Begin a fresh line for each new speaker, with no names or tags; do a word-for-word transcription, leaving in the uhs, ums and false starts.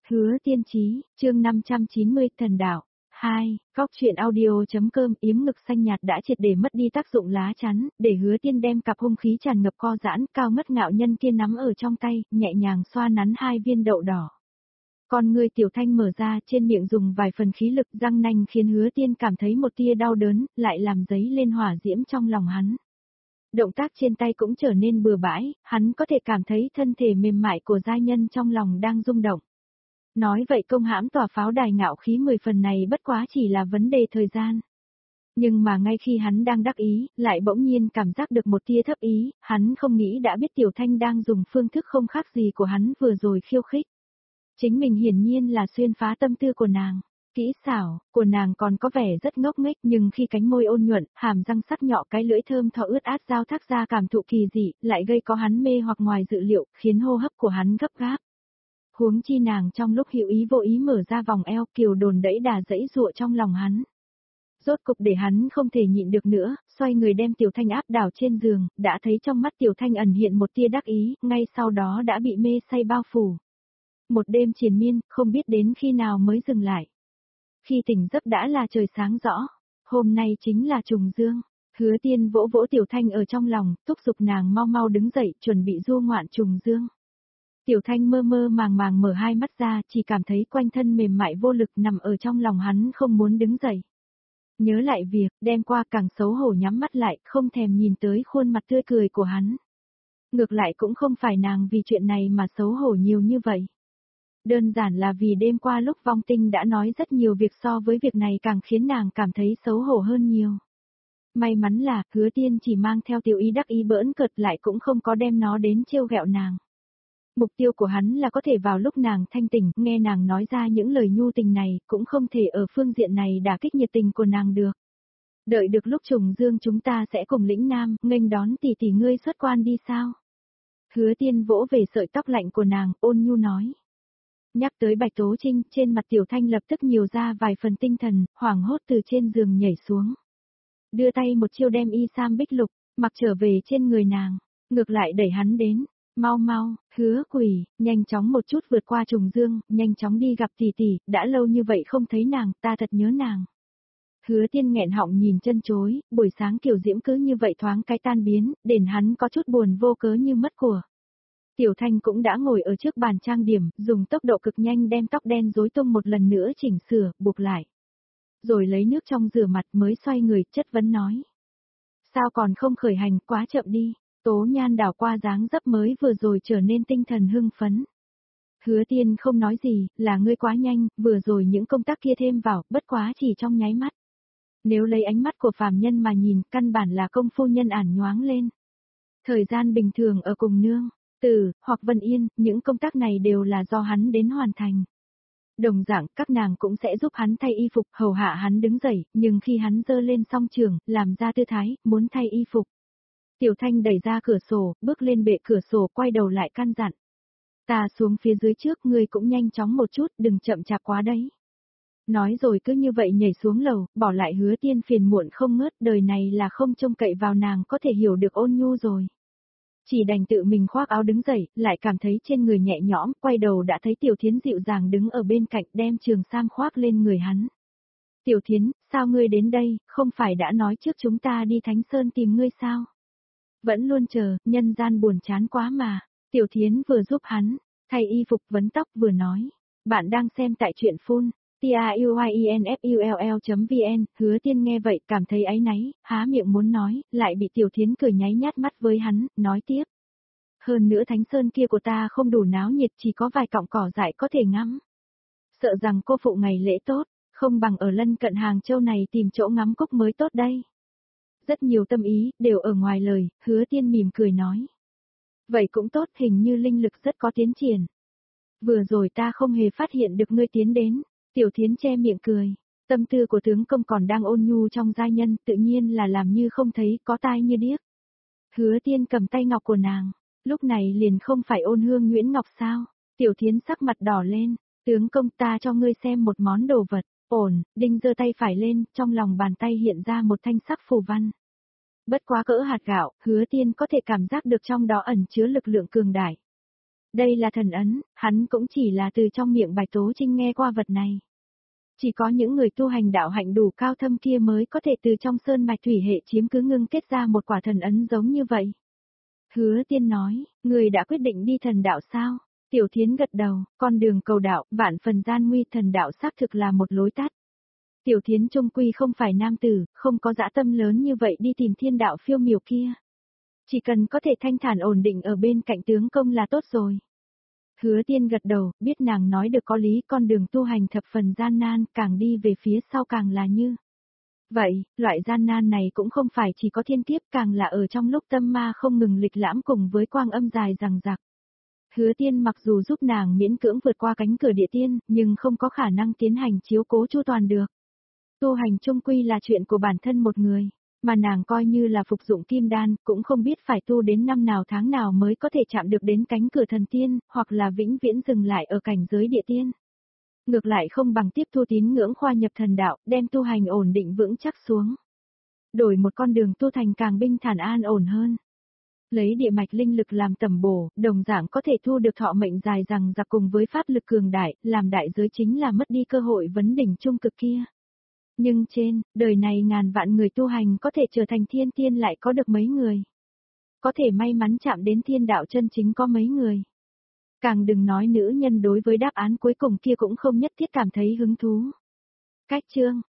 Hứa Tiên Chí, chương năm trăm chín mươi, Thần Đạo. hai, Góc truyện audio.com. Yếm ngực xanh nhạt đã triệt để mất đi tác dụng lá chắn, để Hứa Tiên đem cặp hung khí tràn ngập co giãn, cao ngất ngạo nhân kia nắm ở trong tay, nhẹ nhàng xoa nắn hai viên đậu đỏ. Con ngươi Tiểu Thanh mở ra, trên miệng dùng vài phần khí lực, răng nanh khiến Hứa Tiên cảm thấy một tia đau đớn, lại làm dấy lên hỏa diễm trong lòng hắn. Động tác trên tay cũng trở nên bừa bãi, hắn có thể cảm thấy thân thể mềm mại của giai nhân trong lòng đang rung động. Nói vậy công hãm tòa pháo đài ngạo khí mười phần này bất quá chỉ là vấn đề thời gian. Nhưng mà ngay khi hắn đang đắc ý, lại bỗng nhiên cảm giác được một tia thấp ý, hắn không nghĩ đã biết Tiểu Thanh đang dùng phương thức không khác gì của hắn vừa rồi khiêu khích. Chính mình hiển nhiên là xuyên phá tâm tư của nàng. Kỹ xảo của nàng còn có vẻ rất ngốc nghếch, nhưng khi cánh môi ôn nhuận, hàm răng sắc nhọ, cái lưỡi thơm tho ướt át giao thác ra cảm thụ kỳ dị, lại gây có hắn mê hoặc ngoài dự liệu, khiến hô hấp của hắn gấp gáp. Huống chi nàng trong lúc hữu ý vô ý mở ra vòng eo, kiều đồn đẫy đà dẫy dụa trong lòng hắn. Rốt cục để hắn không thể nhịn được nữa, xoay người đem Tiểu Thanh áp đảo trên giường, đã thấy trong mắt Tiểu Thanh ẩn hiện một tia đắc ý, ngay sau đó đã bị mê say bao phủ. Một đêm triền miên, không biết đến khi nào mới dừng lại. Khi tỉnh giấc đã là trời sáng rõ, hôm nay chính là trùng dương. Hứa Tiên vỗ vỗ Tiểu Thanh ở trong lòng, thúc giục nàng mau mau đứng dậy, chuẩn bị du ngoạn trùng dương. Tiểu Thanh mơ mơ màng màng mở hai mắt ra, chỉ cảm thấy quanh thân mềm mại vô lực nằm ở trong lòng hắn không muốn đứng dậy. Nhớ lại việc, đêm qua càng xấu hổ nhắm mắt lại, không thèm nhìn tới khuôn mặt tươi cười của hắn. Ngược lại cũng không phải nàng vì chuyện này mà xấu hổ nhiều như vậy. Đơn giản là vì đêm qua lúc vong tinh đã nói rất nhiều việc so với việc này càng khiến nàng cảm thấy xấu hổ hơn nhiều. May mắn là, Hứa Tiên chỉ mang theo tiểu ý đắc ý bỡn cợt lại cũng không có đem nó đến trêu ghẹo nàng. Mục tiêu của hắn là có thể vào lúc nàng thanh tỉnh, nghe nàng nói ra những lời nhu tình này, cũng không thể ở phương diện này đả kích nhiệt tình của nàng được. Đợi được lúc trùng dương chúng ta sẽ cùng lĩnh nam, nghênh đón tỷ tỷ ngươi xuất quan đi sao? Hứa Tiên vỗ về sợi tóc lạnh của nàng, ôn nhu nói. Nhắc tới Bạch Tố Trinh, trên mặt Tiểu Thanh lập tức nhiều ra vài phần tinh thần, hoảng hốt từ trên giường nhảy xuống. Đưa tay một chiêu đem y sam bích lục, mặc trở về trên người nàng, ngược lại đẩy hắn đến. Mau mau, Hứa Quỷ, nhanh chóng một chút vượt qua trùng dương, nhanh chóng đi gặp tỷ tỷ, đã lâu như vậy không thấy nàng, ta thật nhớ nàng. Hứa Tiên nghẹn họng nhìn chân chối, buổi sáng kiểu diễm cứ như vậy thoáng cái tan biến, đền hắn có chút buồn vô cớ như mất của. Tiểu Thanh cũng đã ngồi ở trước bàn trang điểm, dùng tốc độ cực nhanh đem tóc đen rối tung một lần nữa chỉnh sửa, buộc lại. Rồi lấy nước trong rửa mặt mới xoay người, chất vấn nói. Sao còn không khởi hành, quá chậm đi. Tố Nhan đảo qua dáng dấp mới vừa rồi trở nên tinh thần hưng phấn. Hứa Tiên không nói gì, là ngươi quá nhanh, vừa rồi những công tác kia thêm vào, bất quá chỉ trong nháy mắt. Nếu lấy ánh mắt của phàm nhân mà nhìn, căn bản là công phu nhân ản nhoáng lên. Thời gian bình thường ở cùng nương, Từ, hoặc Vân Yên, những công tác này đều là do hắn đến hoàn thành. Đồng dạng, các nàng cũng sẽ giúp hắn thay y phục, hầu hạ hắn đứng dậy, nhưng khi hắn giơ lên song trường, làm ra tư thái, muốn thay y phục. Tiểu Thanh đẩy ra cửa sổ, bước lên bệ cửa sổ, quay đầu lại căn dặn. Ta xuống phía dưới trước, ngươi cũng nhanh chóng một chút, đừng chậm chạp quá đấy. Nói rồi cứ như vậy nhảy xuống lầu, bỏ lại Hứa Tiên phiền muộn không ngớt, đời này là không trông cậy vào nàng có thể hiểu được ôn nhu rồi. Chỉ đành tự mình khoác áo đứng dậy, lại cảm thấy trên người nhẹ nhõm, quay đầu đã thấy Tiểu Thiến dịu dàng đứng ở bên cạnh đem trường sam khoác lên người hắn. Tiểu Thiến, sao ngươi đến đây, không phải đã nói trước chúng ta đi Thánh Sơn tìm ngươi sao? Vẫn luôn chờ, nhân gian buồn chán quá mà. Tiểu Thiến vừa giúp hắn, thay y phục vấn tóc vừa nói. Bạn đang xem tại truyện phun, truyenfull chấm vn, Hứa Tiên nghe vậy cảm thấy áy náy, há miệng muốn nói, lại bị Tiểu Thiến cười nháy nhát mắt với hắn, nói tiếp. Hơn nữa Thánh Sơn kia của ta không đủ náo nhiệt, chỉ có vài cọng cỏ dại có thể ngắm. Sợ rằng cô phụ ngày lễ tốt, không bằng ở lân cận Hàng Châu này tìm chỗ ngắm cúc mới tốt đây. Rất nhiều tâm ý, đều ở ngoài lời, Hứa Tiên mỉm cười nói. Vậy cũng tốt, hình như linh lực rất có tiến triển. Vừa rồi ta không hề phát hiện được ngươi tiến đến. Tiểu Thiến che miệng cười. Tâm tư của tướng công còn đang ôn nhu trong giai nhân, tự nhiên là làm như không thấy, có tai như điếc. Hứa Tiên cầm tay ngọc của nàng. Lúc này liền không phải ôn hương nhuyễn ngọc sao. Tiểu Thiến sắc mặt đỏ lên. Tướng công, ta cho ngươi xem một món đồ vật. Ổn, Đinh giơ tay phải lên, trong lòng bàn tay hiện ra một thanh sắc phù văn. Bất quá cỡ hạt gạo, Hứa Tiên có thể cảm giác được trong đó ẩn chứa lực lượng cường đại. Đây là thần ấn, hắn cũng chỉ là từ trong miệng Bạch Tố Trinh nghe qua vật này. Chỉ có những người tu hành đạo hạnh đủ cao thâm kia mới có thể từ trong sơn mạch thủy hệ chiếm cứ ngưng kết ra một quả thần ấn giống như vậy. Hứa Tiên nói, người đã quyết định đi thần đạo sao? Tiểu Thiến gật đầu, con đường cầu đạo, vạn phần gian nguy, thần đạo xác thực là một lối tắt. Tiểu Thiến trung quy không phải nam tử, không có dã tâm lớn như vậy đi tìm thiên đạo phiêu miểu kia. Chỉ cần có thể thanh thản ổn định ở bên cạnh tướng công là tốt rồi. Hứa Tiên gật đầu, biết nàng nói được có lý, con đường tu hành thập phần gian nan, càng đi về phía sau càng là như. Vậy, loại gian nan này cũng không phải chỉ có thiên kiếp, càng là ở trong lúc tâm ma không ngừng lịch lãm cùng với quang âm dài rằng rạc. Hứa Tiên mặc dù giúp nàng miễn cưỡng vượt qua cánh cửa địa tiên, nhưng không có khả năng tiến hành chiếu cố chu toàn được. Tu hành chung quy là chuyện của bản thân một người, mà nàng coi như là phục dụng kim đan, cũng không biết phải tu đến năm nào tháng nào mới có thể chạm được đến cánh cửa thần tiên, hoặc là vĩnh viễn dừng lại ở cảnh giới địa tiên. Ngược lại không bằng tiếp thu tín ngưỡng khoa nhập thần đạo, đem tu hành ổn định vững chắc xuống. Đổi một con đường tu thành càng bình thản an ổn hơn. Lấy địa mạch linh lực làm tầm bổ, đồng dạng có thể thu được thọ mệnh dài rằng giặc cùng với pháp lực cường đại, làm đại giới chính là mất đi cơ hội vấn đỉnh trung cực kia. Nhưng trên, đời này ngàn vạn người tu hành có thể trở thành thiên tiên lại có được mấy người. Có thể may mắn chạm đến thiên đạo chân chính có mấy người. Càng đừng nói nữ nhân đối với đáp án cuối cùng kia cũng không nhất thiết cảm thấy hứng thú. Cách chương